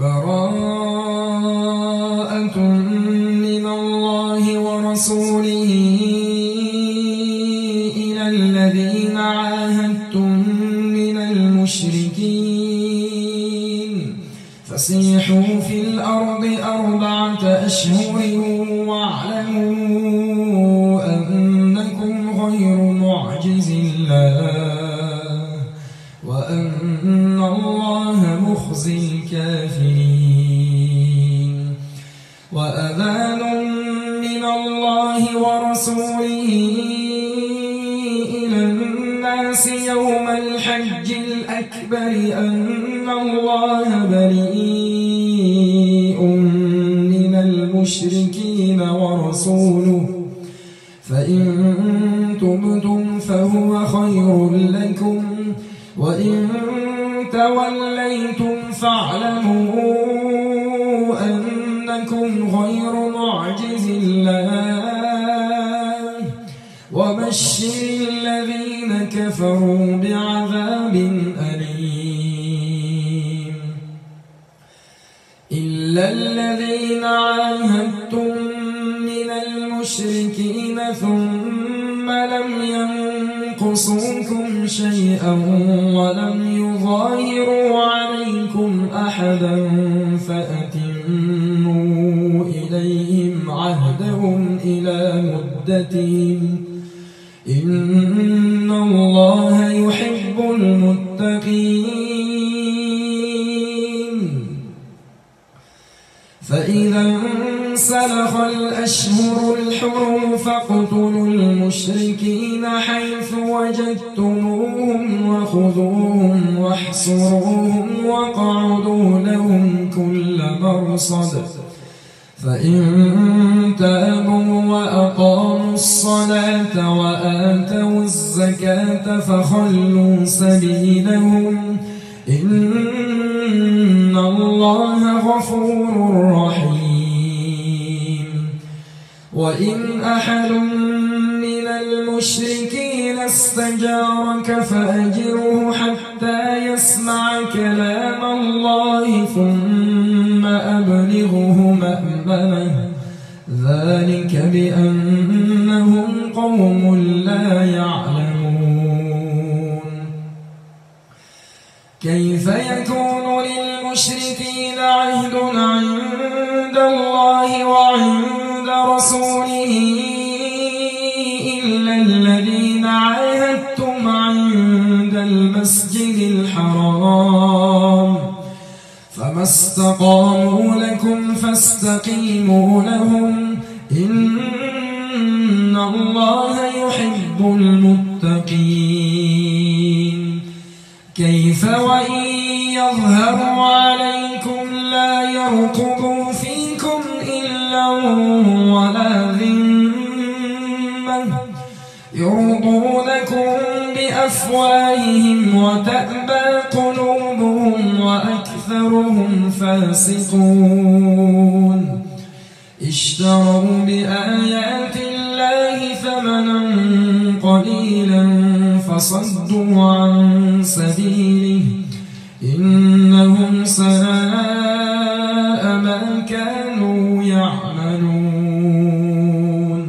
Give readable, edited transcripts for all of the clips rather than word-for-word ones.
براءة من الله ورسوله إلى الذين عاهدتم من المشركين فسيحوا في الأرض 4 أشهر واعلموا أنكم غير معجز الله وأن الله مخزي الكافرين وأذان من الله ورسوله إلى الناس يوم الحج الأكبر أن الله بريء من المشركين ورسوله فإن تبتم فهو خير لكم وإن توليتم فاعلموا أنكم غير معجز الله وبشر الذين كفروا بعذاب أليم إلا الذين عاهدتم من المشركين ثم لم ينقصوكم شيئا ولم يظاهروا عليكم أحدا فأتموا إليهم عهدهم إلى مدتهم إن الله يحب المتقين فإذا انسلخ الأشهر الحرم فاقتلوا المشركين حيث وجدتموهم وخذوهم واحصروهم واقعدوا لهم كل مرصد فإن تابوا وأقاموا الصلاة وآتوا الزكاة فخلوا سبيلهم إن الله غفور رحيم وإن أحد من المشركين استجارك فأجره حتى يسمع كلام الله ثم أبلغه مأمنه ذلك بأنهم قوم لا يعلمون كيف يكون للمشركين عهد عند الله وعند رسوله إلا الذين عاهدتم عند المسجد الحرام فما استقاموا لكم فاستقيموا لهم إن الله يحب المتقين كيف وإن يظهروا عليكم لا يرقبوا فيكم إلا ولا ذمة يرضونكم بأفواههم وتأبى قلوبهم وأكثرهم فاسقون اشتروا بآيات الله ثمنا قليلا فصدوا عن سبيله إنهم ساء ما كانوا يعملون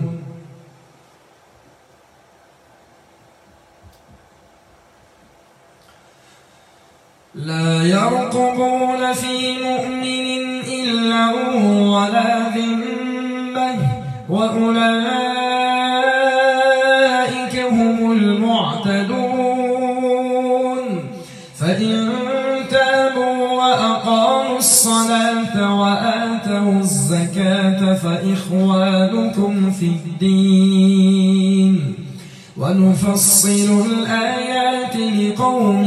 لا يرقبون في مؤمن إلا ولا ذمة وأولئك هم المعتدون فإن تابوا وأقاموا الصلاة وآتوا الزكاة فإخوانكم في الدين ونفصل الآيات لقوم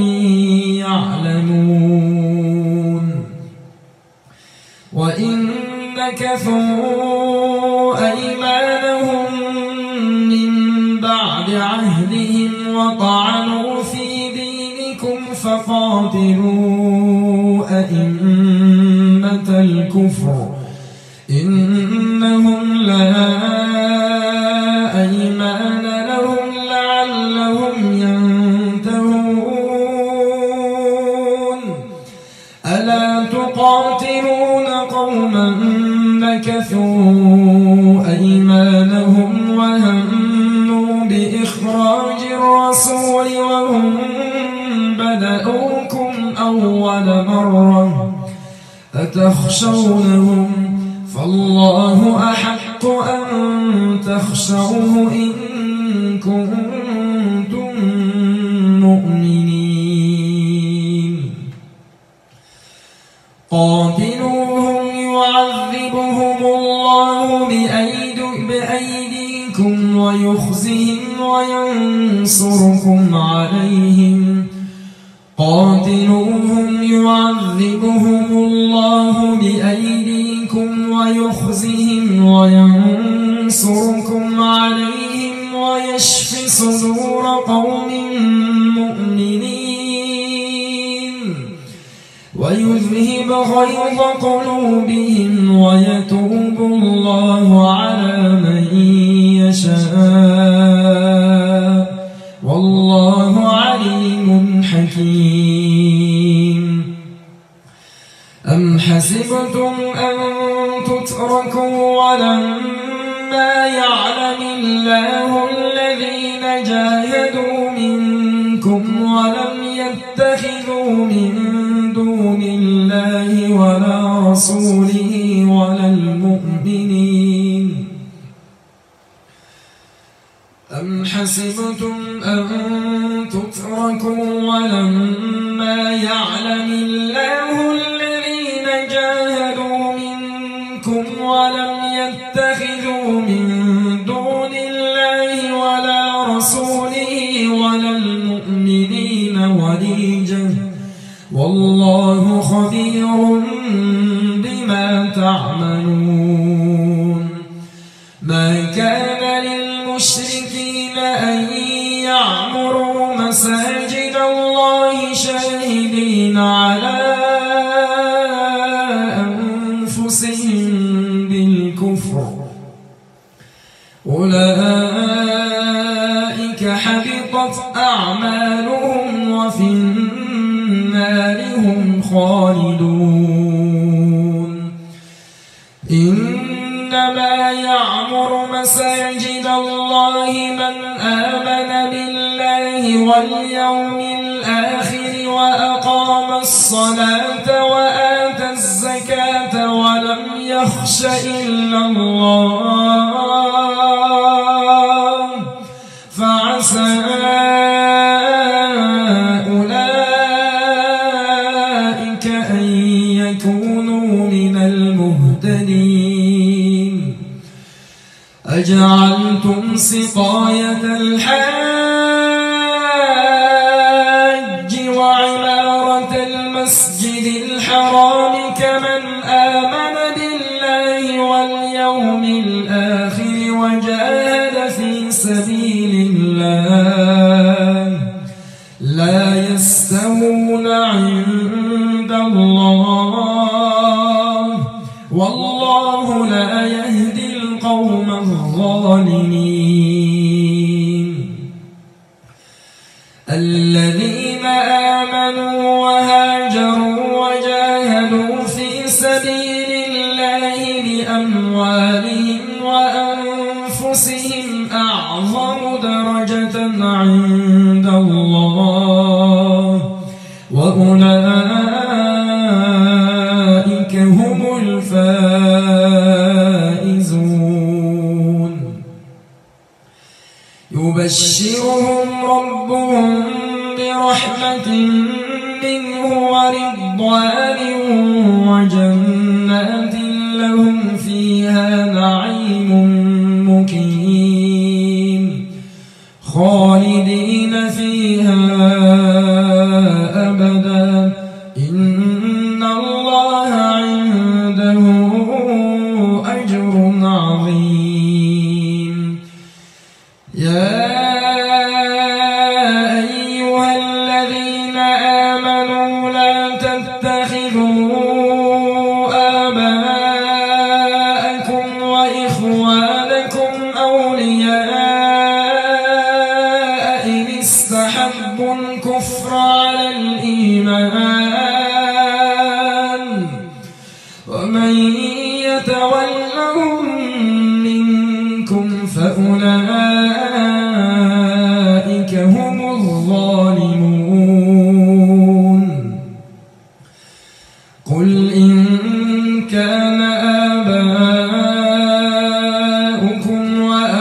يعلمون وإن نكثوا أيمانهم من بعد عهدهم وطعنوا في دينكم فقاتلوا أئمة الكفر إنهم لا أيمان لهم لعلهم ينتهون ألا تقاتلون إخراج الرسول وهم بدأوكم أول مرة أتخشونهم فالله أحق أن تخشوه إن كنتم مؤمنين قاتلوهم يعذبهم الله بأيديكم ويخزهم وينصركم عليهم قاتلوهم يعذبهم الله بأيديكم ويخزهم وينصركم عليهم ويشف صدور قوم مؤمنين ويذهب غيظ قلوبهم ويتوب الله على من يشاء والله عليم حكيم أم حسبتم أن تتركوا ولما يعلم الله الذين جاهدوا منكم ولم يتخذوا من دون الله ولا رسوله ولا المؤمنين أم حسبتم أن تتركوا ولما يعلم الله الذين جاهدوا منكم ولم يتخذوا من دون الله ولا رسوله ولا المؤمنين وليجا والله خبير بما تعملون ما كان للمشركين أن يعمروا مساجد الله شاهدين على أنفسهم بالكفر أولئك حبطت أعمالهم وفي النار هم خالدون إنما يعمر مساجد الله من آمن بالله واليوم الآخر وأقام الصلاة وآتى الزكاة ولم يخش إلا الله فعسى أولئك أن يكونوا من المهتدين أجعلتم سقاية الحاج وعمارة المسجد الحرام كمن آمن بالله واليوم الآخر وجاهد في سبيل الله لا يستوون عند الله والله لا يهدي القوم الظالمين الذين آمنوا وهاجروا وجاهدوا في سبيل الله بأموالهم وأنفسهم أعظم درجة عند الله وأولئك هم الفائزون يبشرهم ربهم برحمة منه ورضوان وجنات لهم فيها نعيم مقيم خالدين فيها أبدا إن الله عنده أجر عظيم يا أيها الذين آمنوا لا تتخذوا آباءكم وإخوانكم أولياء إن استحبوا الكفر على الإيمان ومن يتولهم منكم فأولئك فأولئك هم الظالمون. قل إن كان آباؤكم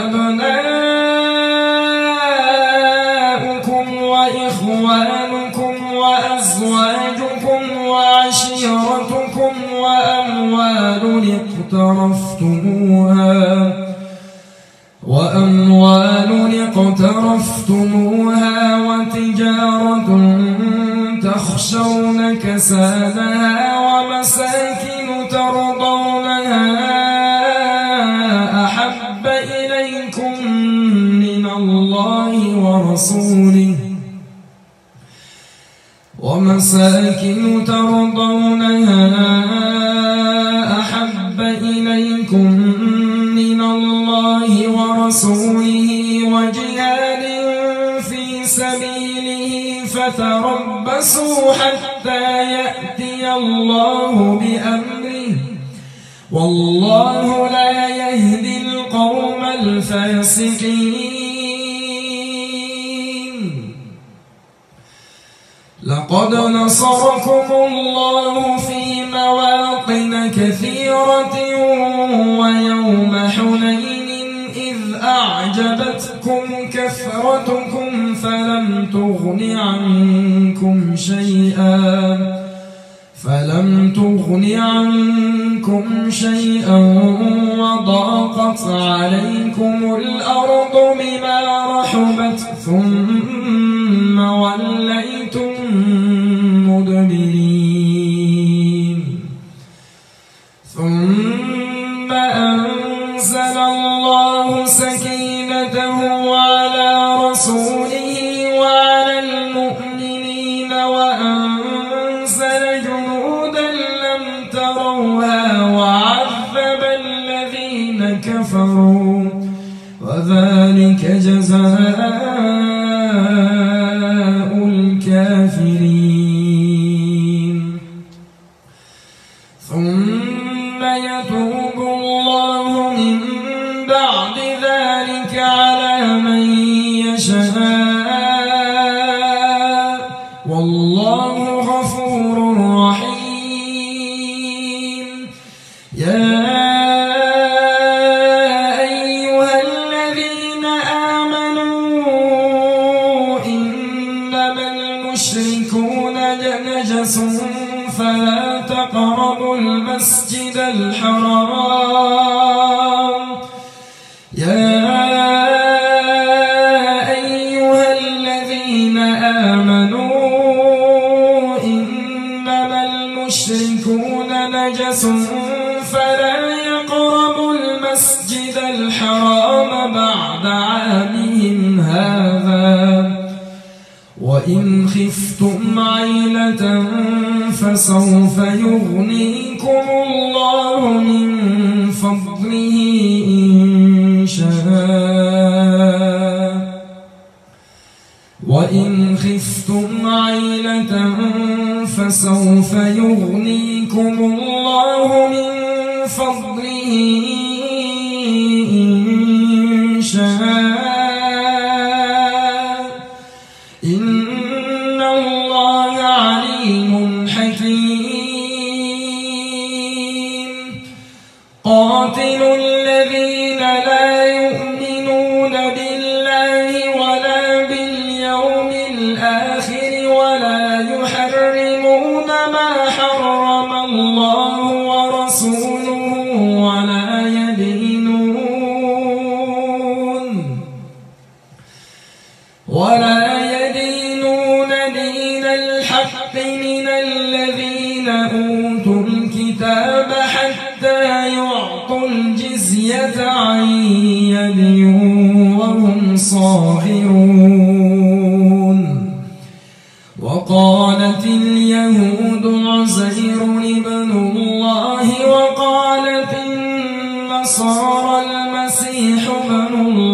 وأبناؤكم وإخوانكم وأزواجكم وعشيرتكم وأموال اقترفتموها وتجارة تخشون كسادها ومساكن ترضونها أحب إليكم من الله ورسوله وجهاد في سبيله فتربصوا حتى يأتي الله بأمره والله لا يهدي القوم الفاسقين. لقد نصركم الله في مواطن كثيرة ويوم حنين إذ أعجبتكم كثرتكم فلم تغن عنكم شيئا وضاقت عليكم الأرض بما رحبت ثم وليتم مدبرين. ثم أنزل الله سكينته على رسوله وعلى المؤمنين وأنزل جنودا لم تروها وعذب الذين كفروا وذلك جزاء الكافرين. ثم يتوب الله من بعد ذلك على من يشاء والله غفور رحيم. يا أيها الذين آمنوا إنما المشركون نجس فلا تقربوا المسجد الحرام. يا أيها الذين آمنوا إنما المشركون نجس فلا يقربوا المسجد الحرام بعد عامهم هذا وإن خفتم عيلة فسوف يغنيكم الله من فضله إن شاء. وإن خفتم عيلة فسوف يغنيكم الله من فضله إن شاء. إن الله عليم حكيم. قاتلوا الذين لا يؤمنون بالله ولا باليوم الآخر ولا يحرمون ما حرم الله ورسوله ولا يدينون دين الحق من الذين أوتوا الكتاب حتى يعطوا الجزية عن يد وهم صاغرون. وقالت اليهود عزير ابن الله وقالت النصارى المسيح ابن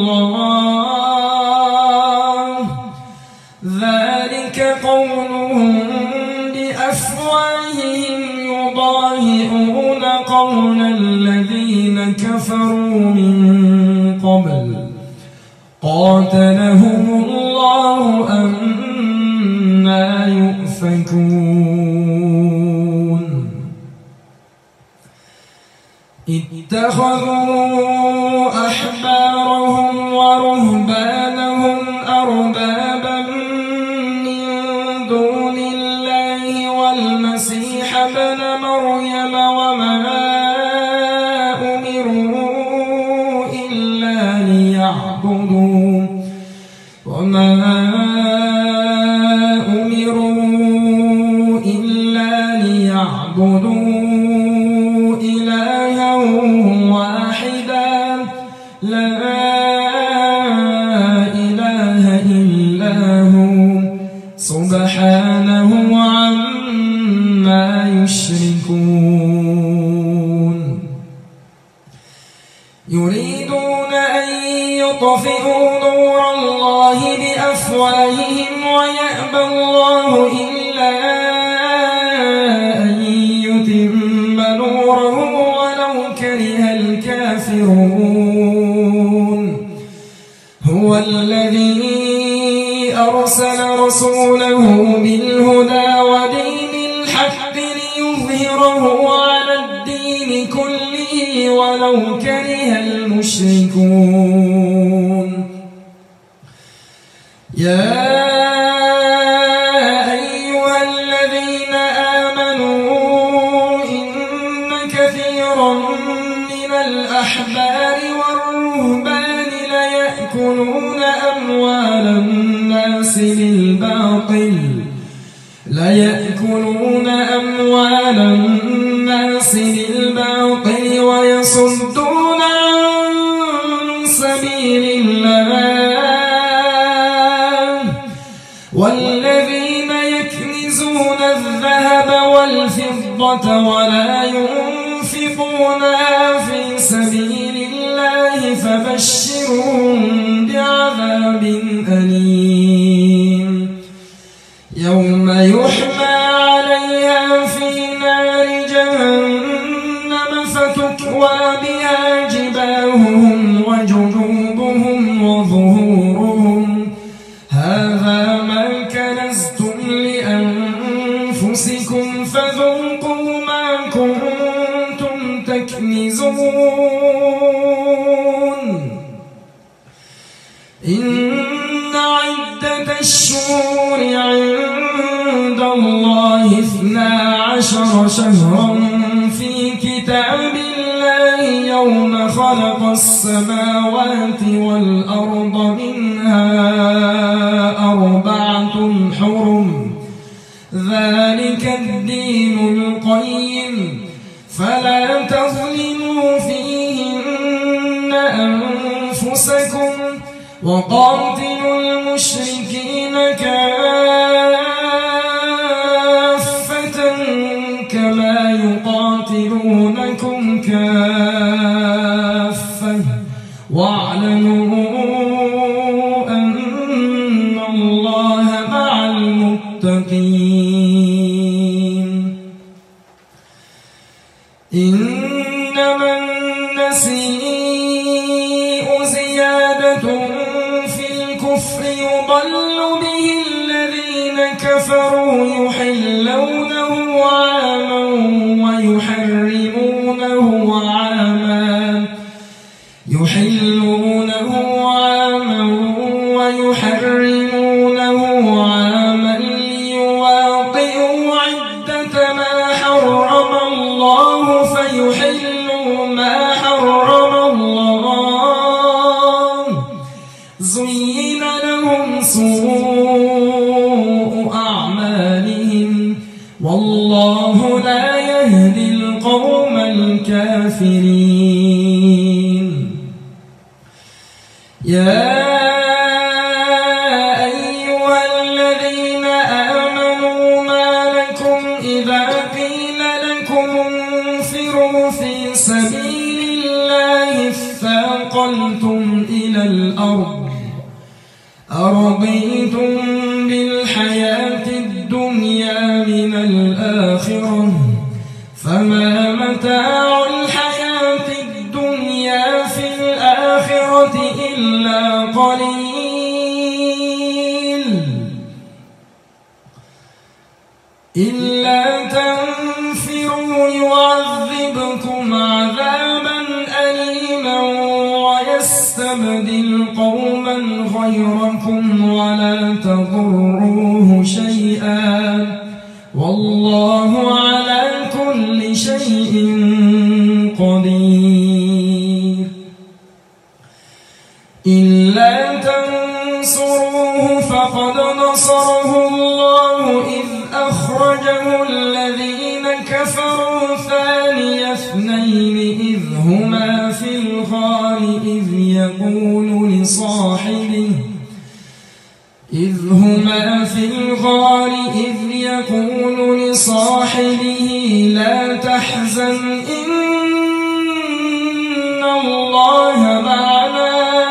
الله ذلك قولهم بأفواههم يضاهئون قول الذين كفروا من قبل قاتلهم الله اتخذوا أحبارهم ورهبانهم أربابا من دون الله والمسيح ابن مريم وما أمروا إلا ليعبدوا إلها واحدا لا إله إلا هو سبحانه عما يشركون يريدون أن يطفئوا نور الله بأفواههم ويأبى الله إلا أن يتم نوره ولو كره الكافرون هو الذي أرسل رسوله بالهدى ودين الحق ليظهره على الدين كله ولو كره المشركون يا أيها الذين آمنوا إن كثيرا من الأحبار والرهبان ليأكلون أموال الناس بالباطل ويصدون عن سبيل الله والذين يكنزون الذهب والفضة ولا ينفقونها في سبيل الله فبشرهم بعذاب أليم يوم يحمى عليها في نار جهنم فتكوى بها جباههم وجنوبهم وظهورهم هذا ما كنزتم لأنفسكم فذوقوا ما كنتم تكنزون إن عدة الشهور عند الله 12 شهرا في كتاب الله يوم خلق السماوات والأرض منها 4 حرم ذلك الدين القيم فلا تظلموا فيهن أنفسكم وقاتلوا المشركين كافة كما يقاتلونكم كافة واعلموا أن الله مع المتقين إنما النسيء زيادة في الكفر يضل به الذين كفروا يحلونه عاما ويحرمونه عاما ليواطئوا عدة ما حرم الله فيحلوا ما حرم الله زين لهم سوء أعمالهم والله لا يهدي القوم الكافرين يا أيها الذين آمنوا ما لكم إذا قيل لكم انفروا في سبيل الله اثاقلتم إلى الأرض أرضيتم بالحياة الدنيا من الآخرة فما متاع الحياة الدنيا في الآخرة إلا قليل إلا تنفروا يعذبكم عذابا يستبدل قوما غيركم ولا تضروه شيئا والله على كل شيء قدير. إلا تنصروه فقد نصره الله إذ أخرجه الذين كفروا ثاني اثنين إذ هما في الغار إذ يقول لصاحبه لا تحزن إن الله معنا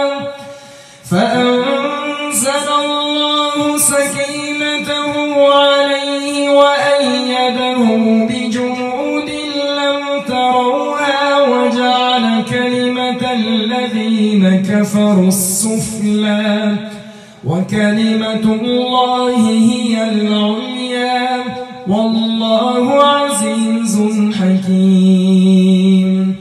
فأنزل الله سكينته عليه وأيده بجنود لم تروها وجعل كلمة الذين كفروا السفلى وكلمة الله هي العليا والله عزيز حكيم.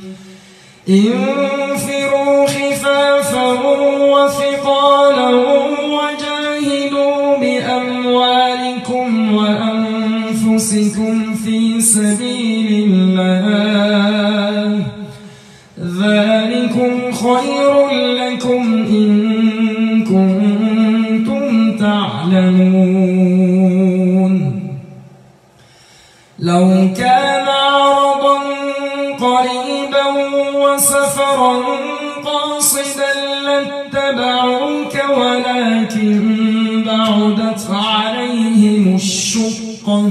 انفروا خفافا وثقالا وجاهدوا بأموالكم وأنفسكم في سبيل الله ذلكم خير لكم إن كنتم تعلمون. لو كان عرضا قريبا وسفرا قاصدا لاتبعوك ولكن بعدت عليهم الشقة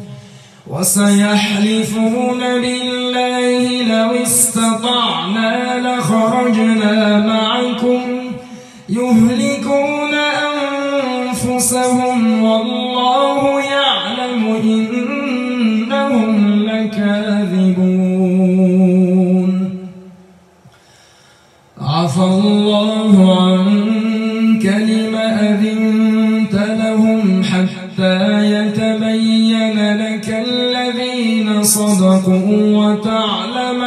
وسيحلفون بالله لو استطعنا لخرجنا معكم يهلكون أنفسهم والله يعلم إنهم لكاذبون. عفى الله عنك لم أذنت لهم حتى يتبين لك الذين صدقوا وتعلم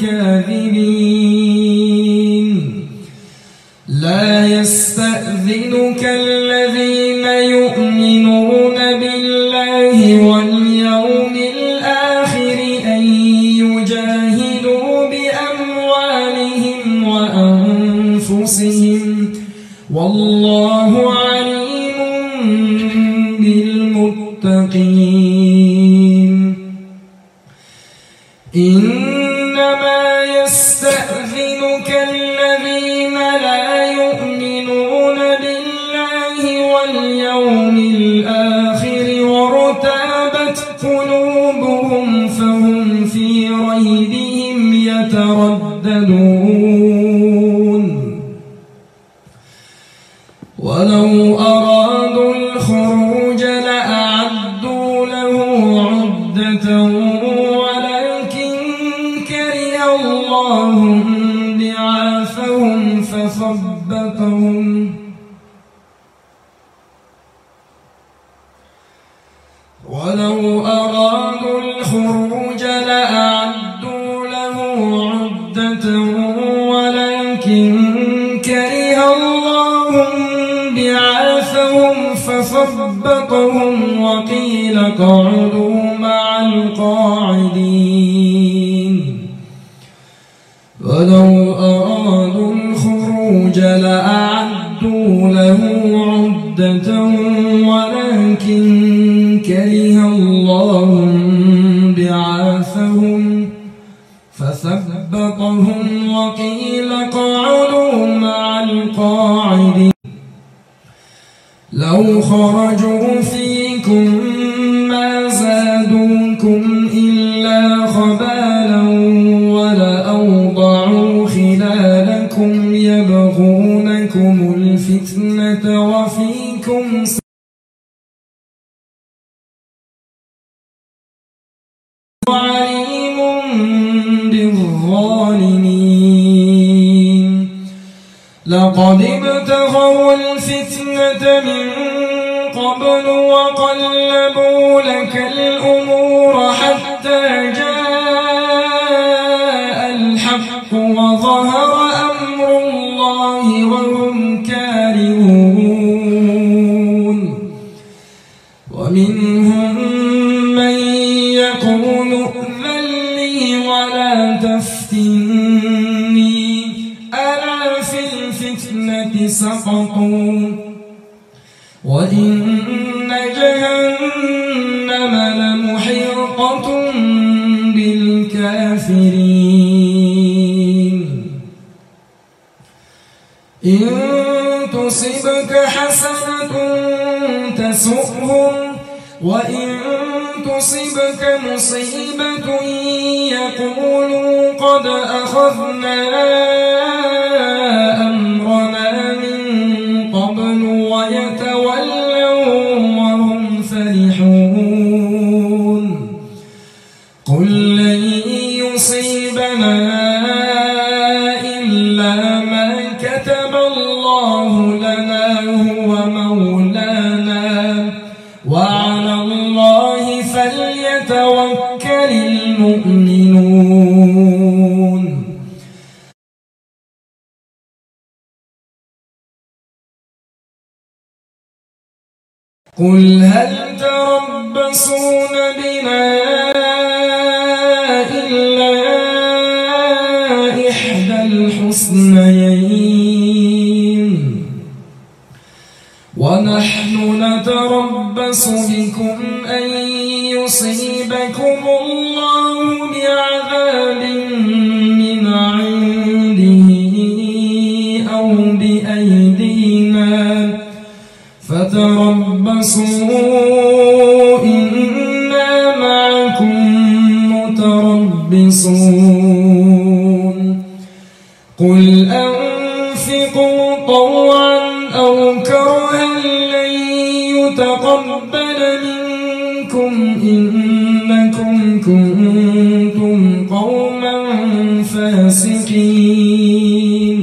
الكاذبين. لا يستأذنك الذين يؤمنون بالله واليوم الآخر أن يجاهدوا بأموالهم وأنفسهم والله عليم بالمتقين. إنما يستأذنك الذين لا يؤمنون بالله واليوم الآخر وارتابت قلوبهم فهم في ريبهم يترددون. ولو أرادوا الخروج لأعدوا له عدة ولكن كره الله بعاثهم فثبتهم ولو أرادوا الخروج لأعدوا له عدة ولكن كره الله بعاثهم فثبتهم وقيل اقعدوا مع القاعدين. ولو أرادوا الخروج لأعدوا له عدة ولكن كره الله بعاثهم فثبتهم وقيل اقعدوا مع القاعدين. لو خرجوا فيكم ما زادوكم إلا خبالا ولأوضعوا خلالكم يبغونكم الفتنة وفيكم عليم بالظالمين. لقد ابتغوا الفتنة من قبل وقلبوا لك الأمور حتى جاء الحق وظهر أمر الله ومنهم من يقول ائذن لي ولا تفتني ألا في الفتنة سقطوا وإن جهنم لمحيطة بالكافرين إن تصبك حسنة تسؤهم وإن تصبك مصيبة يقولوا قد أخذنا أمرنا من قبل ويتولوا وهم فرحون قل لن يصيبنا إلا ما كتب الله لنا هو مولانا وعلى الله فليتوكل المؤمنون قل هل تربصون بنا إلا إحدى الحسنيين ونحن نتربص بكم أن يصيبكم الله بعذاب من عنده أو بأيدينا فتربصوا إنا معكم متربصون قل أنفقوا طوعا أو كرها لن يتقبل منكم إنكم كنتم قوما فاسقين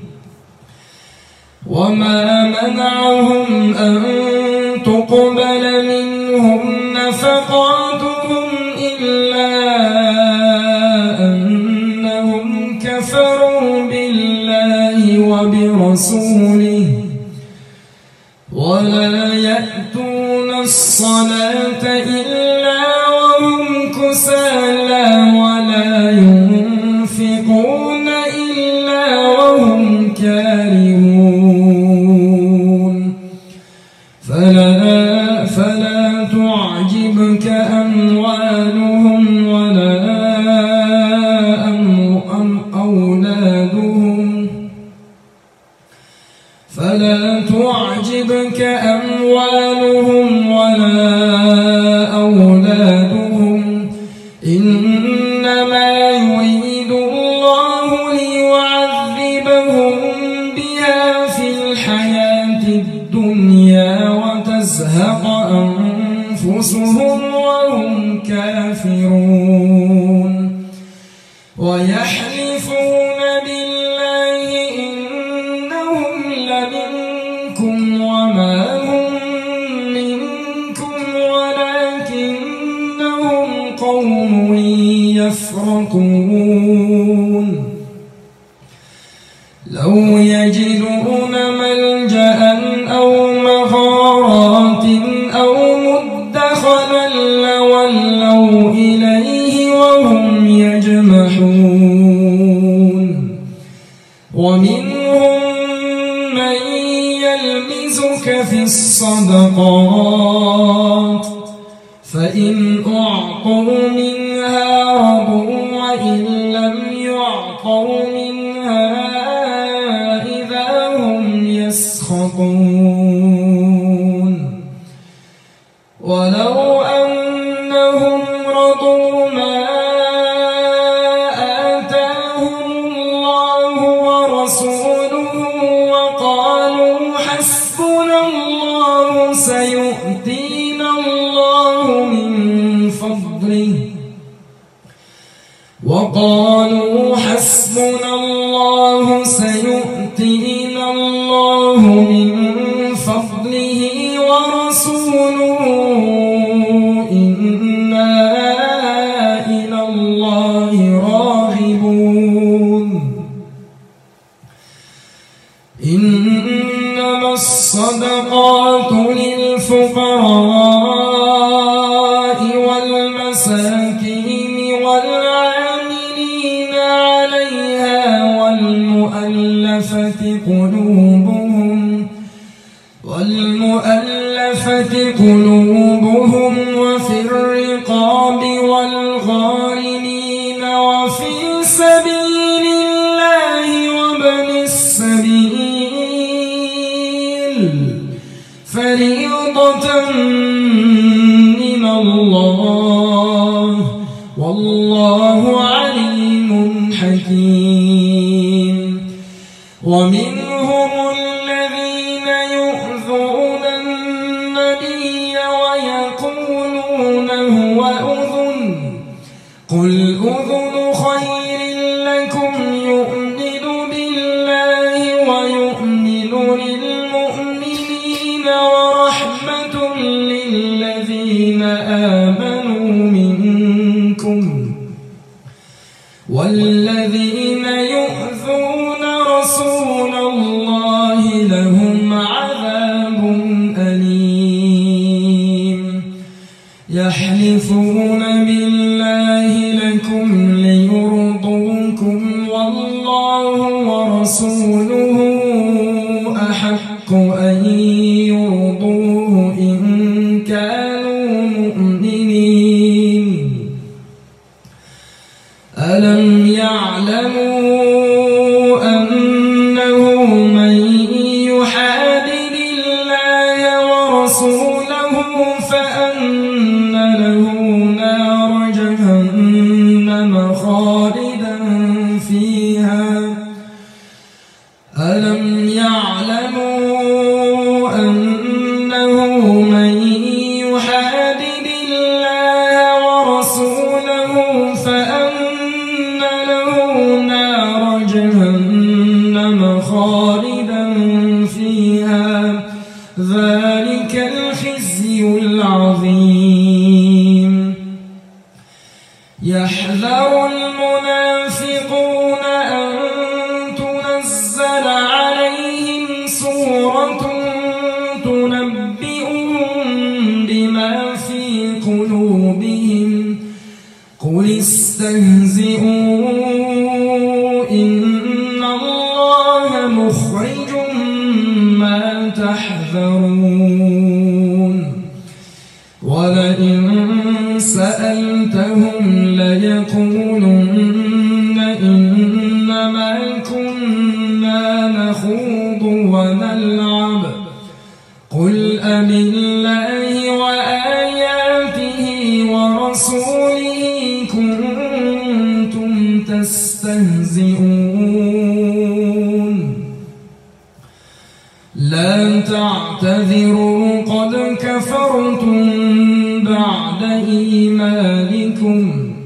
وما منعهم أن تقبل منهم نفقاتهم إلا أنهم كفروا بالله وبرسوله ولا يأتون الصلاة إلا وهم كسالى ولا ينفقون إلا وهم كارهون فلا تعجبك أموالهم ولا أولادهم فلا تعجبك أموالهم ولا أولادهم إنما يريد الله ليعذبهم بها في الحياة الدنيا وتزهق أنفسهم وهم كافرون ويحلفون بالله إنهم لمنكم وما هم منكم ولكنهم قوم يفرقون لو يجدون ملجأ أو مغارات أو مدخلا لولوا إليه وهم يجمحون ومنهم من يلمزك في الصدقات فإن أعطوا منها رضوا وإن لم يعطوا منها إذا هم يسخطون ولو أنهم رضوا ما آتاهم الله ورسوله وقالوا حسبنا الله سيؤتينا الله من فضله وقالوا حسبنا الله سيؤتينا الله من فضله ورسوله إنا إلى الله راغبون إنما الصدقات للفقراء قلوبهم وفي الرقاب والغارمين وفي سبيل الله وابن السبيل فريضة من الله والله عليم حكيم. ومنهم الذين يؤذون النبي ويقولون هو أذن قل أذن خير لكم يؤمن بالله ويؤمن للمؤمنين ورحمة للذين آمنوا منكم والذين يؤذون رسول الله لهم عذاب أليم. يحلفون بالله لكم ليرضوكم والله ورسوله أحق أن يرضوه إن كانوا مؤمنين. ألم يعلموا أنه من يحادد الله ورسوله فأن له نار جهنم خالدا فيها. ألم يعلموا أنه من يحادد الله ورسوله فأن له نار جهنم خالدا فيها ذلك الخزي العظيم. يحذر المنافقون أن تنزل عليهم سورة تنبئهم بما في قلوبهم قل استهزئوا إن الله مخرج ما تحذرون. ولئن سألتهم ليقولن إنما كنا نخوض ونلعب قل أبالله وآياته ورسوله كنتم تستهزئون لا تعتذروا قد كفرتم بعد إيمانكم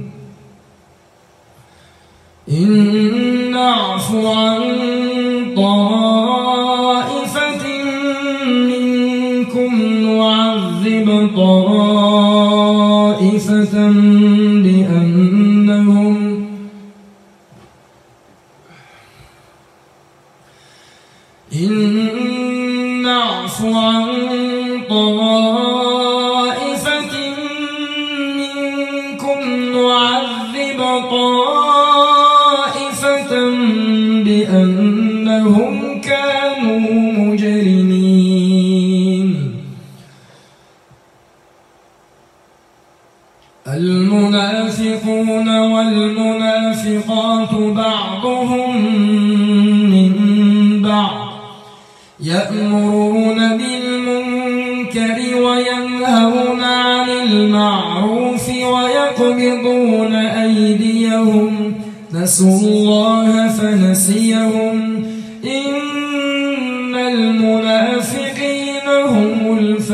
إن نعف عن طائفة منكم نعذب طائفة بأنهم إن نعف عن طائفة منكم نعذب طائفة بأنهم كانوا مجرمين. المنافقون والمنافقات بعضهم من بعض يأمرون بالمنكر وينهون عن المعروف ويقبضون أيديهم نسوا الله فنسيهم إن المنافقين هم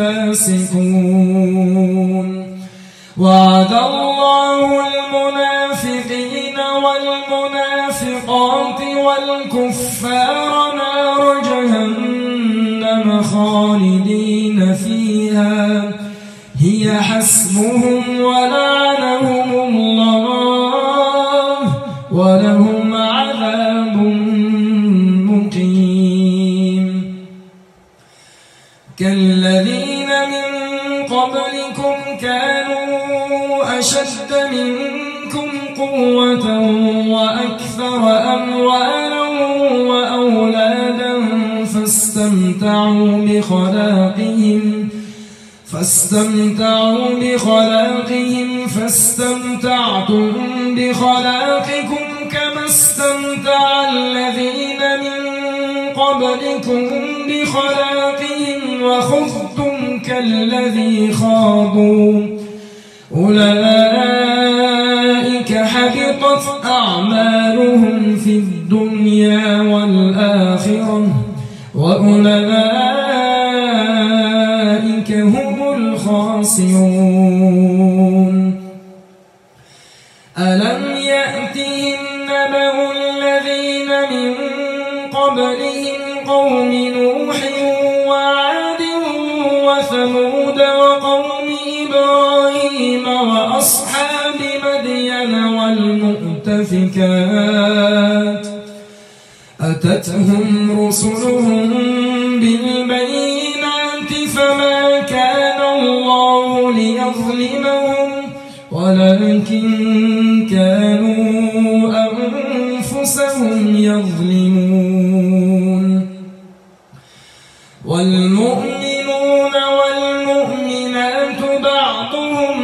الفاسقون. وعد الله المنافقين والمنافقات والكفار نار جهنم خالدين فيها هي حسبهم ولعنهم الله ولهم عذاب مقيم. كالذين من قبلكم كانوا أشد منكم قوة وأكثر أموالا وأولادا فاستمتعوا فاستمتعوا بخلاقهم فاستمتعتم بخلاقكم كما استمتع الذين من قبلكم بخلاقهم وخذتم كالذي خاضوا أولئك حبطت أعمالهم في الدنيا والآخرة وأولئك هم الخاسرون ألم يأتهم نبأ الذين من قبلهم قوم نوح وعاد وثمود وقوم إبراهيم وأصحاب مدين والمؤتفكات أتتهم رسلهم بالبينات فما كان الله ليظلمهم ولكن كانوا أنفسهم يظلمون والمؤمنون والمؤمنات بعضهم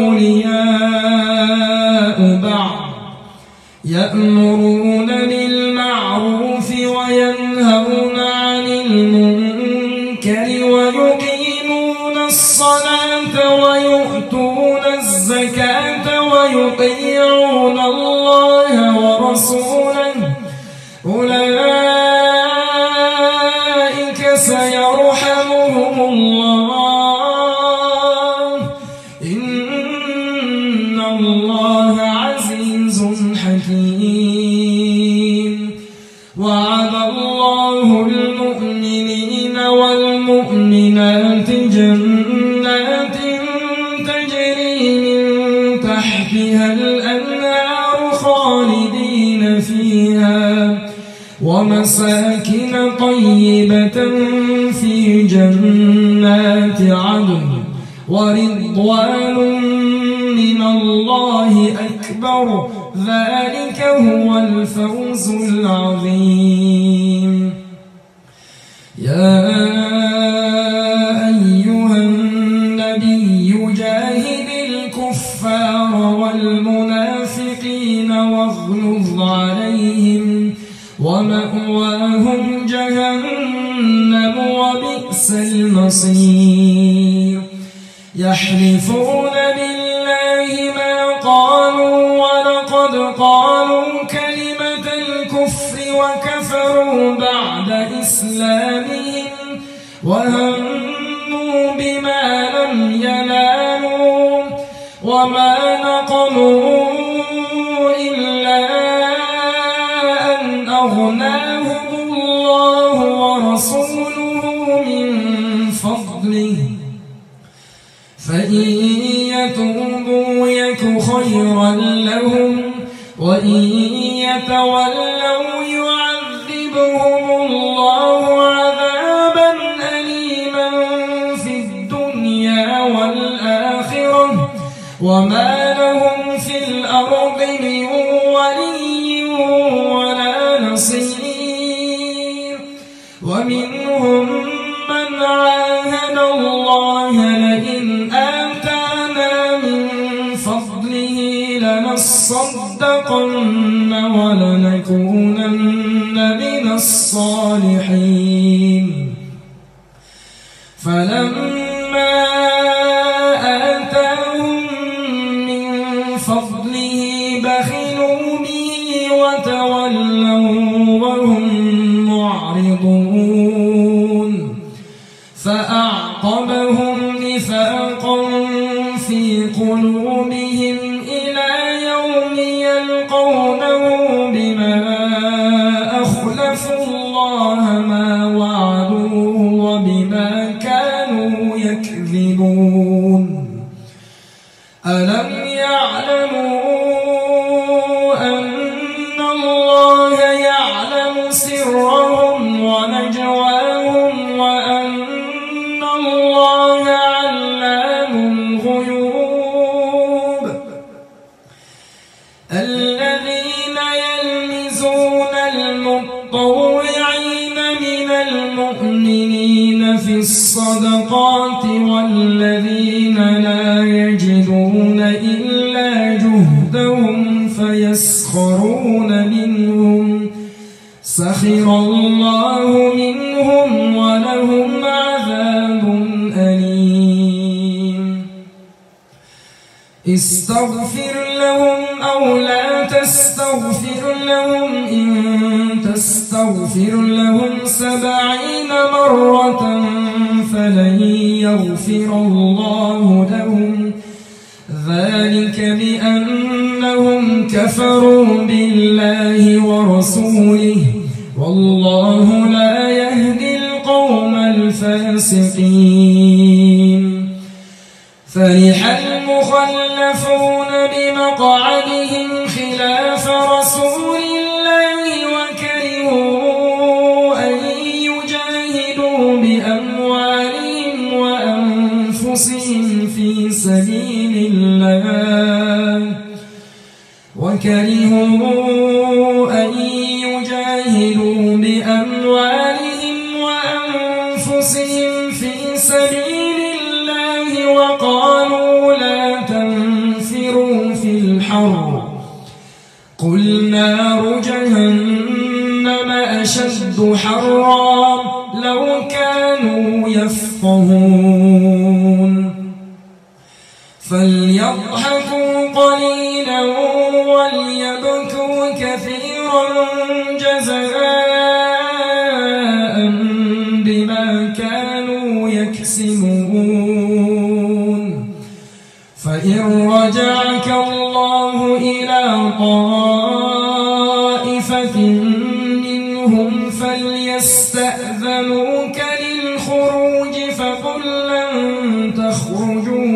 أولياء بعض يأمرون بالمعروف وينهون عن المنكر ويقيمون الصلاة ويؤتون الزكاة ويطيعون الله ورسوله أولئك سيرحمهم الله إن الله عزيز حكيم وعد الله المؤمنين والمؤمنات جنات تجري من تحتها الأنهار خالدين فيها ومساكن طيبة في جنات عدن ورضوان من الله أكبر ذلك هو الفوز العظيم يا أيها النبي جاهد الكفار والمنافقين واغلظ عليهم ومأواهم جهنم وبئس المصير يحلفون بالله ما قالوا ولقد قالوا كلمة الكفر وكفروا بعد إسلامهم وهموا بما لم ينالوا وما نقموا إلا أن أغناهم الله ورسوله من فضله فإن يتوبوا يك خيرا لهم وإن يتولوا يعذبهم الله عذابا أليما في الدنيا والآخرة وما لهم في الأرض من ولي ولا نصير ومنهم من عاهد الله لئن آتانا من فضله لنصدقن ولنكونن من الصالحين فلما آتاهم من فضله بخلوا به وتولوا وهم معرضون فأعقبهم نفاقا في قلوبهم إلى يوم يلقونه بما أخلفوا الله ما وعدوه وبما كانوا يكذبون ألم يعلموا أن الله يعلم سرهم ونجواهم وأن الله علام الغيوب الذين يلمزون المطوعين من المؤمنين في الصدقات والذين الذين لا يجدون إلا جهدهم فيسخرون منهم سخر الله منهم ولهم عذاب أليم استغفر لهم أو لا تستغفر لهم إن تستغفر لهم 70 مرة فلن يغفر الله لهم ذلك بأنهم كفروا بالله ورسوله والله لا يهدي القوم الفاسقين فرح المخلفون بمقعدهم خلاف رسول الله وكرهوا أن يجاهدوا بأموالهم وأنفسهم في سبيل الله وقالوا لا تنفروا في الحر قل نار جهنم أشد حرا لو كانوا يفقهون فليضحكوا قليلا وليبكوا كثيرا جزاء بما كانوا يكسبون فإن رجعك الله إلى طائفة منهم فليستأذنوك للخروج فقل لن تخرجوا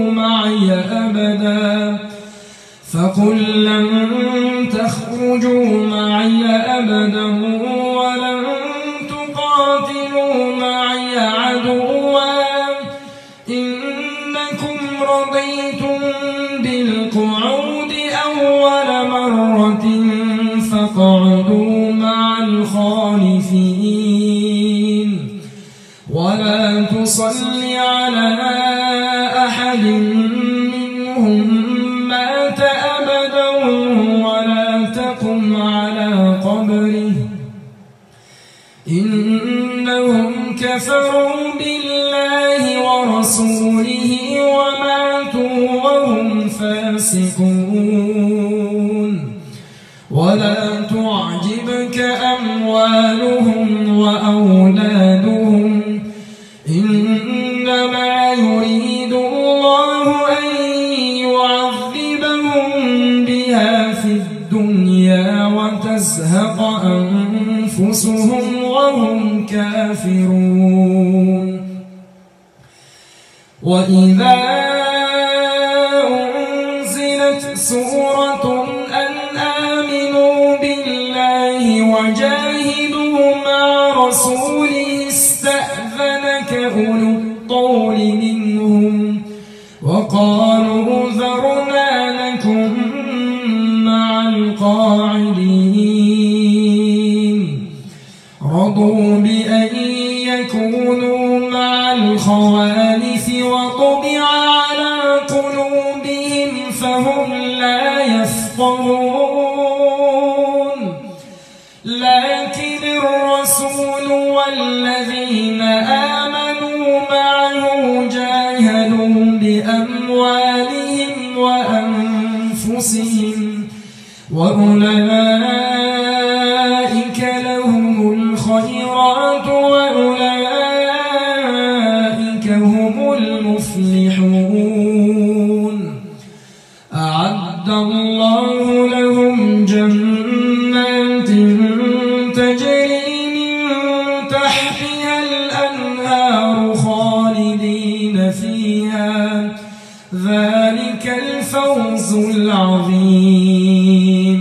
معي أبدا ولن تقاتلوا معي عدوا إنكم رضيتم بالقعود أول مرة فاقعدوا مع الخالفين ولا تصل على أحد منهم مات أبدا ولا تقم على قبره إنهم كفروا بالله ورسوله وماتوا وهم فاسقون ولا تعجبك أموالهم وأولادهم إنما يريد الله أن يعذبهم بها في الدنيا وتزهق أنفسهم وهم كافرون وإذا أنزلت سورة أن آمنوا بالله وجاهدوا مع رسوله استأذنك أولو الطول منهم وقالوا ذرنا لكم مع القاعدين رضوا بأن يكونوا مع الخوالف وطبع على قلوبهم فهم لا يفقهون لكن الرسول والذين آمنوا معه جاهدوا بأموالهم وأنفسهم وأولئك لهم الخيرات وأولئك هم المفلحون أعد الله لهم جنات تجري من تحتها الأنهار خالدين فيها ذلك الفوز العظيم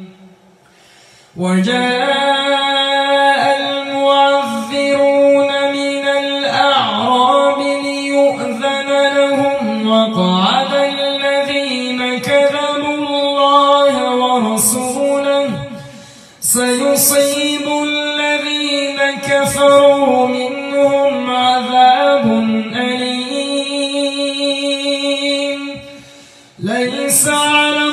وجاء المعذرون من الأعراب ليؤذن لهم وقعد الذين كذبوا الله ورسوله سيصيب الذين كفروا منهم عذاب أليم ليس على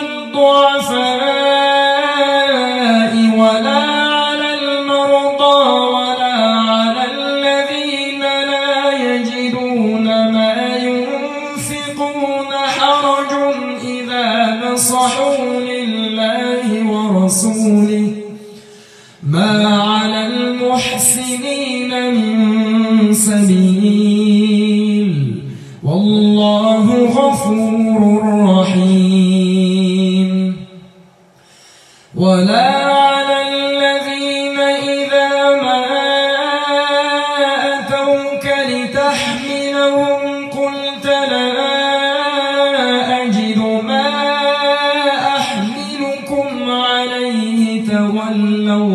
الضعفاء ولا على المرضى ولا على الذين لا يجدون ما ينفقون حرج إذا نصحوا لله ورسوله ما على المحسنين من سبيل والله غفور رحيم. ولا على الذين إذا ما أتوك لتحملهم قلت لا أجد ما أحملكم عليه تولوا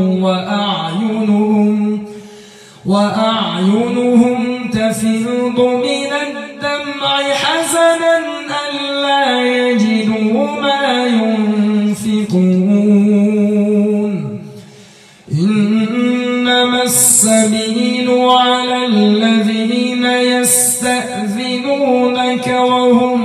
وأعينهم تفيض من الدمع حزنا ألا يجدوا ما ينفقون. إنما السبيل على الذين يستأذنونك وهم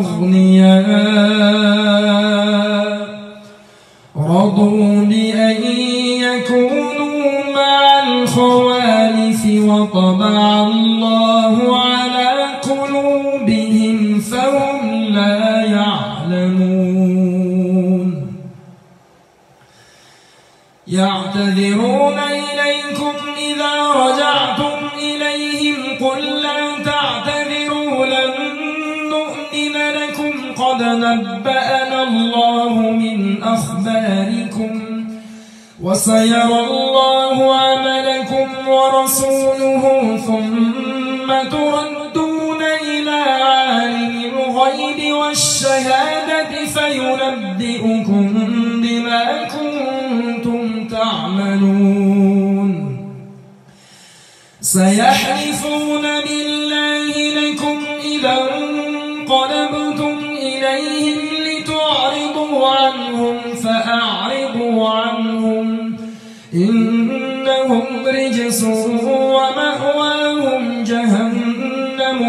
أغنياء رضوا بأن يكونوا مع الخوالف وطبع الله على قلوبهم فهم لا يعلمون. يعتذرون إليكم إذا رجعتم إليهم قل لا تعتذروا لن نؤمن لكم قد نبأنا الله من أخباركم وسيرى الله عملكم ورسوله ثم تردون إلى عالم الغيب والشهادة فينبئكم بما كنتم تعملون. سيحلفون بالله لكم إذا انقلبتم إليهم لتعرضوا عنهم فأعرضوا عنهم إنهم رجس ومأواهم جهنم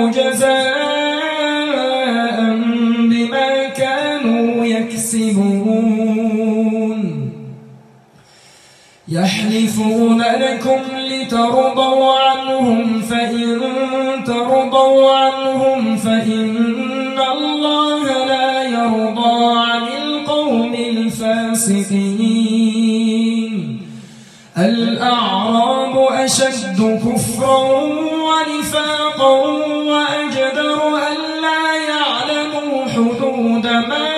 جزاء بما كانوا يكسبون. يحلفون لكم لترضوا عنهم فإن ترضوا عنهم فإن الله لا يرضى عن القوم الفاسقين. الأعراب أشد كفرا ونفاقا وأجدر ألا يعلموا حدود ما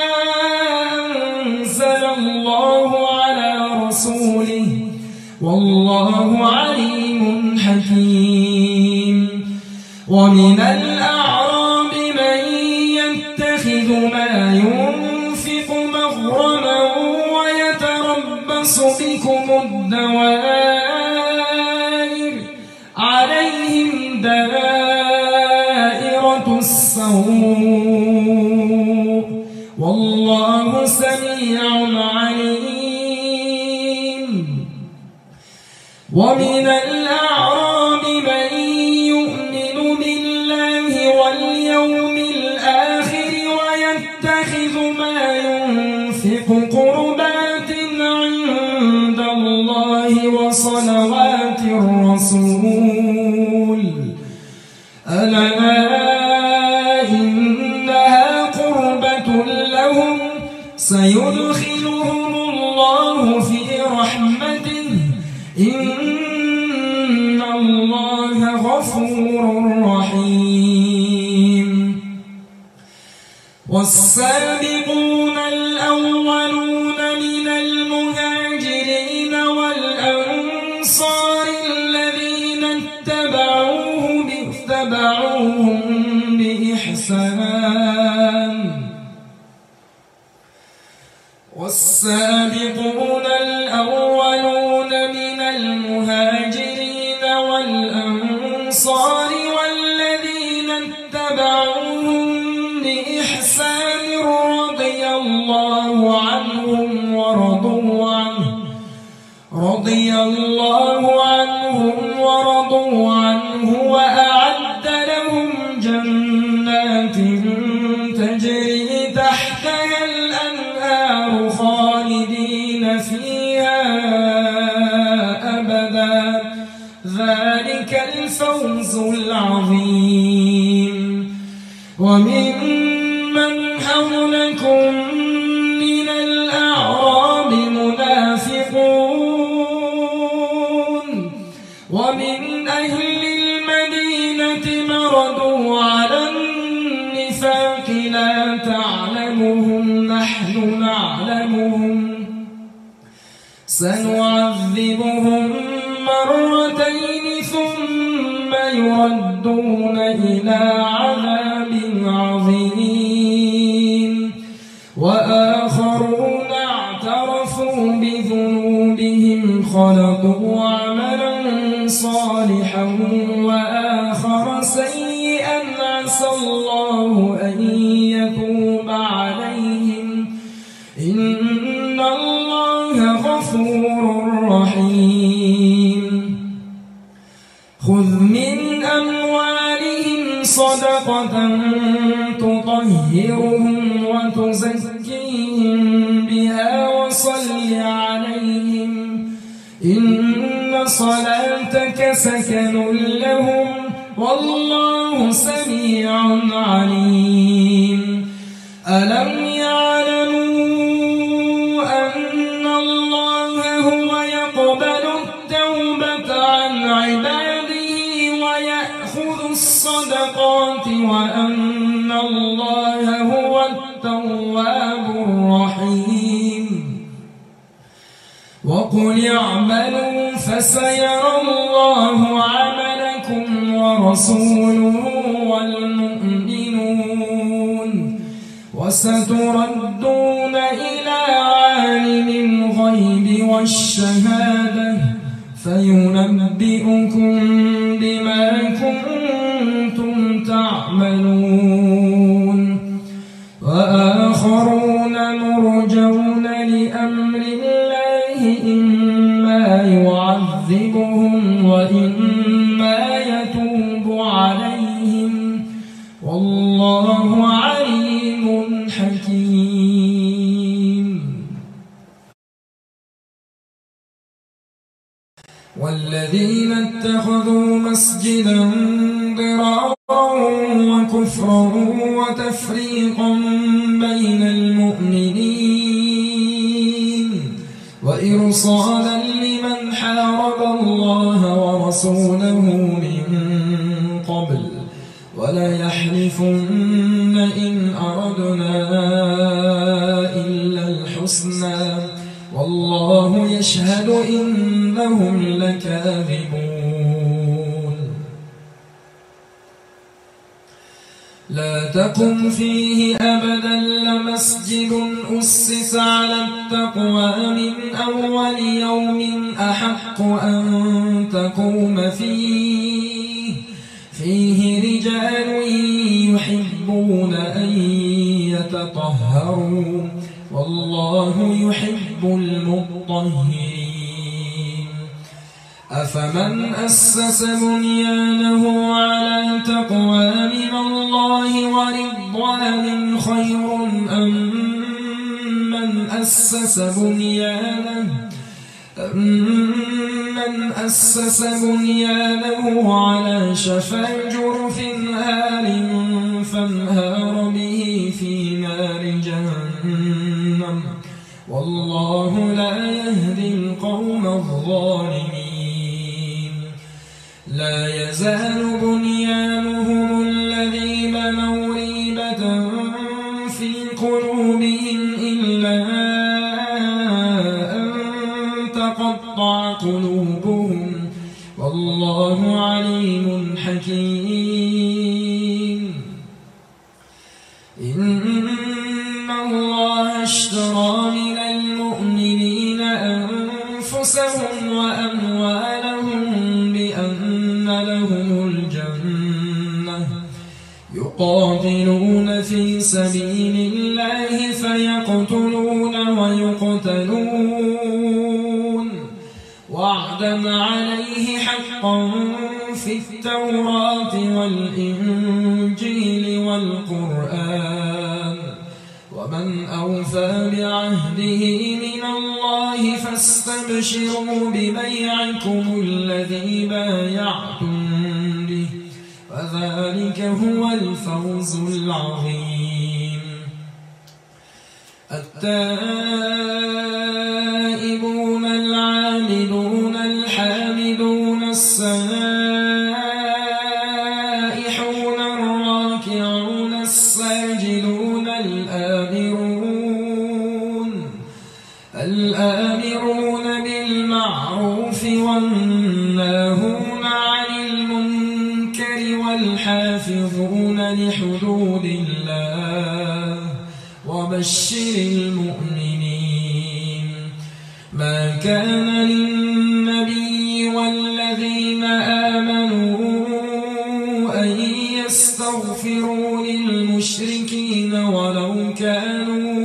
أنزل الله على رسوله والله عليم حكيم. ومن الأعراب من يتخذ ما ينفق مغرما ويتربص بكم الدوائر عليهم دائرة السوء والله سميع عليم. ومن الأعراب من يؤمن بالله واليوم الآخر ويتخذ ما ينفق قربات عند الله وصلوات الرسول ألا إنها قربة لهم سيدخلهم الله في رحمته إن الله غفور رحيم. والسابقون الأولون من المهاجرين والأنصار الذين اتبعوهم بإحسان والسابقون الأولون من المهاجرين والأنصار والذين اتبعوهم بإحسان رضي الله عنهم ورضوا عنه وأعد لهم جنات تجري وممن حولكم من الأعراب منافقون ومن أهل المدينة مردوا على النفاق لا تعلمهم نحن نعلمهم سنعذبهم مرتين ثم يردون إلى عذاب عظيم وآخرون اعترفوا بذنوبهم خلقوا عملا صالحا وآخر سيئا عسى الله أن يتوب عليهم إن الله غفور رحيم خذ من أموالهم صدقة تطهرهم وتزكيهم بها وصل عليهم إن صلاتك سكن لهم والله سميع عليم ألم يعلموا أن الله هو يقبل التوبة عن عباده ويأخذ الصدقات وأن الله هو التواب الرحيم وقل اعملوا فسيرى الله عملكم ورسوله والمؤمنون وستردون إلى عالم الغيب والشهادة فينبئكم بما كنتم تعملون وآخرون مرجون لأمر الله إما يعذبهم وإما يتوب عليهم والله عليم حكيم والذين اتخذوا مسجدا ضرارا وكفرا وتفريقا بين المؤمنين وإرصادا لمن حارب الله ورسوله من قبل وليحلفن إن أردنا إلا الحسنى والله يشهد إنهم لكاذبون لا تقم فيه أبدا لمسجد أسس على التقوى من أول يوم أحق أن تقوم فيه رجال يحبون أن يتطهروا والله يحب المطهرين أفمن أسس بنيانه على تقوى من الله ورضوان خير أم من أسس بنيانه على شفا جرف هار فانهار به في نار جهنم والله لا يهدي القوم الظالمين لا يزال بنيانهم الذي بنوا ريبة في قلوبهم إلا أن تقطع قلوبهم والله عليم حكيم إن الله اشترى من المؤمنين أنفسهم وأموالهم بأن لهم الجنة يقاتلون في سبيل الله فيقتلون ويقتلون وعدا عليه حقا في التوراة والإنجيل والقرآن ومن أوفى بعهده من الله فاستبشروا ببيعكم الذي بايعتم به فذلك هو الفوز العظيم. التائبون العابدون الحامدون السائحون الراكعون الساجدون الآمرون بالمعروف والناهون عن المنكر والحافظون لحدود الله وبشر المؤمنين. ما كان للنبي والذين آمنوا أن يستغفروا للمشركين ولو كانوا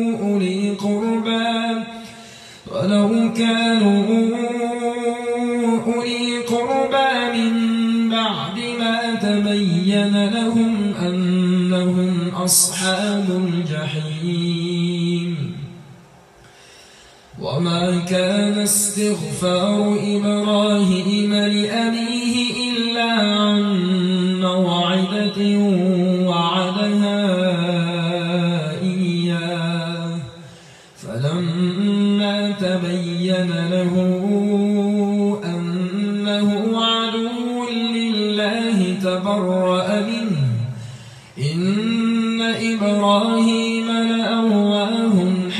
أولي قربى من بعد ما تبين لهم أنهم أصحاب الجحيم. وما كان استغفار إبراهيم لأبيه إلا عن موعدة وعدها إياه فلما تبين له أنه عدو لله تبرأ منه إن إبراهيم لأواه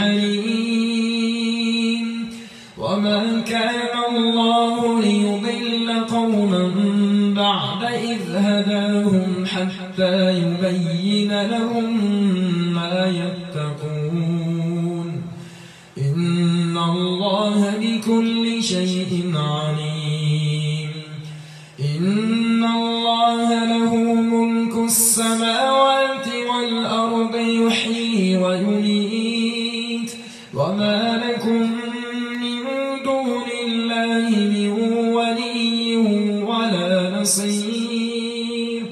حليم. وما كان الله ليضل قوما بعد إذ هداهم حتى يبين لهم ما يتقون إن الله بكل شيء عليم. إن الله له ملك السماوات والأرض يحيي ويميت وما لكم من دون الله من ولي ولا نصير.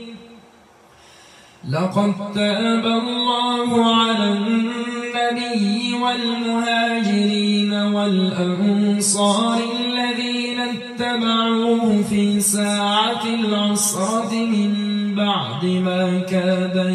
لقد تاب الله على النبي والمهاجرين والأنصار الذين اتبعوه في ساعة العسرة من بعد ما كاد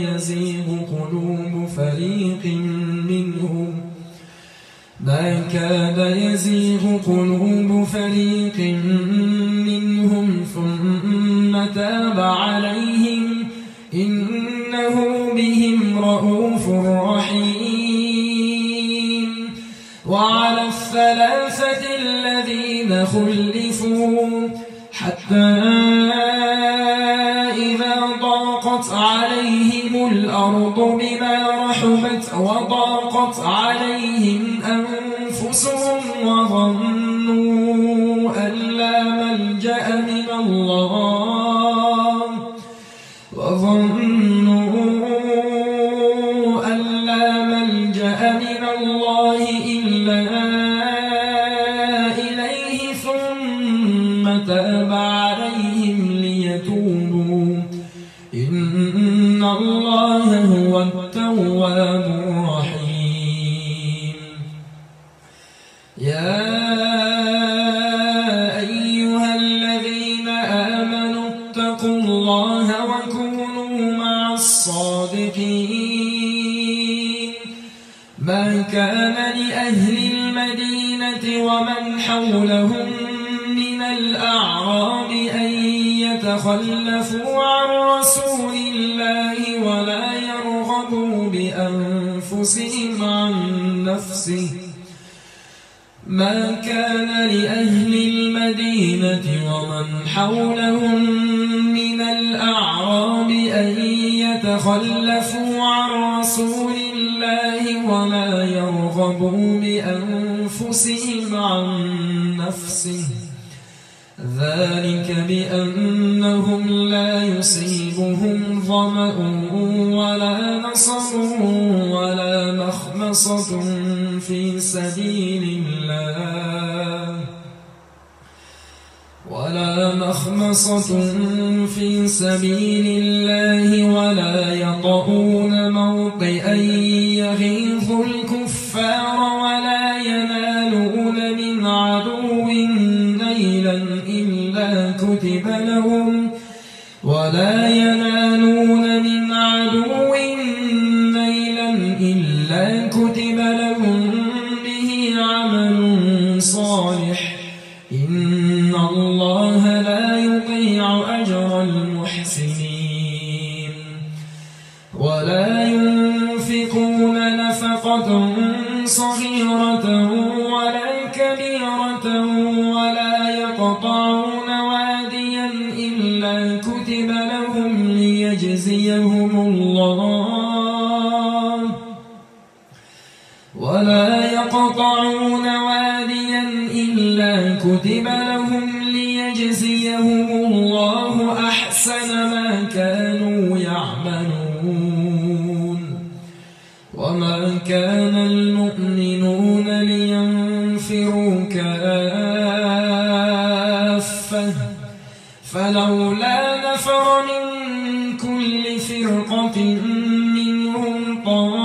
يزيغ قلوب فريق منهم ثم تاب عليهم إنه بهم رءوف رحيم. وعلى الثلاثة الذين خلفوا حتى إذا ضاقت عليهم الأرض بما رحبت وضاقت عليهم أنفسهم وظنوا أن لا ملجأ من الله إلا إليه ثم تاب عليهم ليتوبوا إن الله هو التواب الرحيم. يا أيها الذين آمنوا اتقوا الله وكونوا مع الصادقين. ما كان لأهل المدينة ومن حولهم من الأعراب أن يتخلفوا عن رسول الله ولا يرغبوا بأنفسهم عن نفسه. ما كان لأهل المدينة ومن حولهم من الأعراب أن يتخلفوا عن رسول الله ولا يرغبوا بأنفسهم عن نفسه. ذلك بأنهم لا يصيبهم ظمأ ولا نصب ولا مخمصة في سبيل الله ولا يطؤون موطئا يغيظ الكفار ولا ينالون من عدو نيلا إلا كتب لهم إلا كتب لهم به عمل صالح إن الله لا يضيع أجر المحسنين ولا ينفقون نفقة صغيرة ولا كبيرة ولا يقطعون واديا إلا كتب لهم ليجزيهم الله أحسن ما كانوا يعملون وما كان المؤمنون لينفروا كافة فلولا نفر من كل فرقة منهم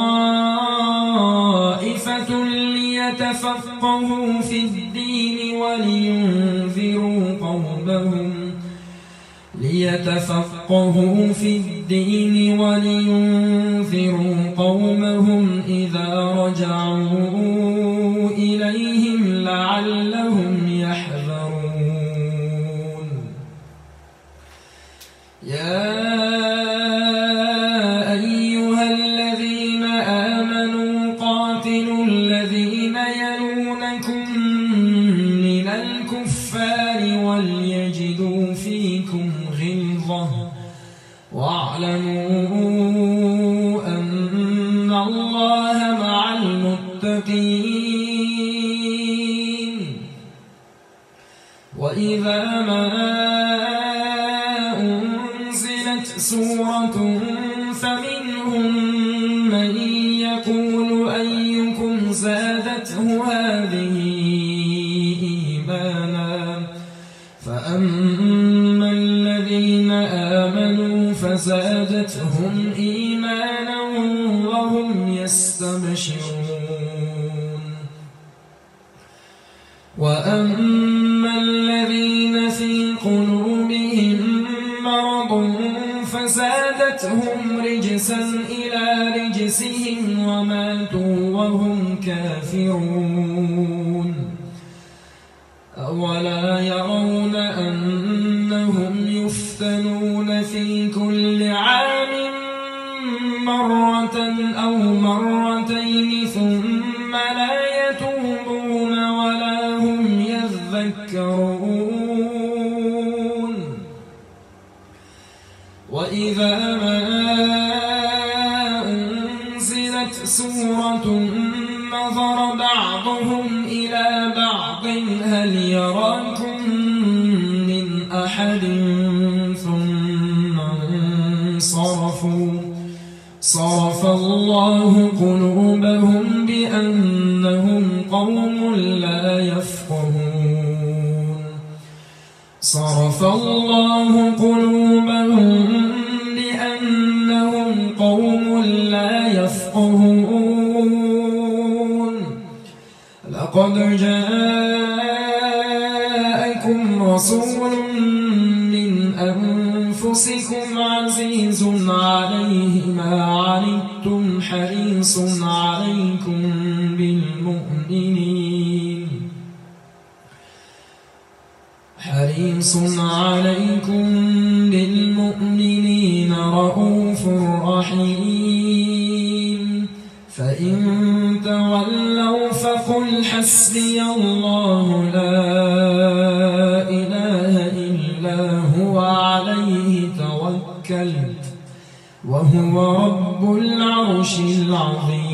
طائفة ليتفقهوا في الدين ولينذروا قومهم إذا رجعوا إليهم لعلهم يحذرون يا أيها الذين آمنوا قاتلوا الذين يلونكم من الكفار وليجدوا فيكم غلظة واعلموا أن الله مع المتقين وإذا ما أنزلت سورة فمنهم من يقول أيكم زادته هذه إيمانا فأما الذين آمنوا فزادتهم إيمانا وهم يستبشرون وأما الذين في قلوبهم مرض فزادتهم رجسا إلى رجسهم وماتوا وهم كافرون أولا يرون أنهم يفتنون في كل عام مرة أو مرتين ثم لا يتوبون ولا هم يذكرون وإذا ما أنزلت سورة نظر بعضهم إلى بعض هل يراكم من أحد ثم انصرفوا صرف الله قلوبهم بأنهم قوم لا يفقهون صرف الله قلوبهم بأنهم قوم لا يفقهون لقد جاءكم رسول من أنفسكم عزيز عليه ما عنتم حريص عليكم بالمؤمنين رؤوف رحيم فإن تولوا فقل حسبي الله لا إله إلا هو عليه توكلت وهو رب العرش العظيم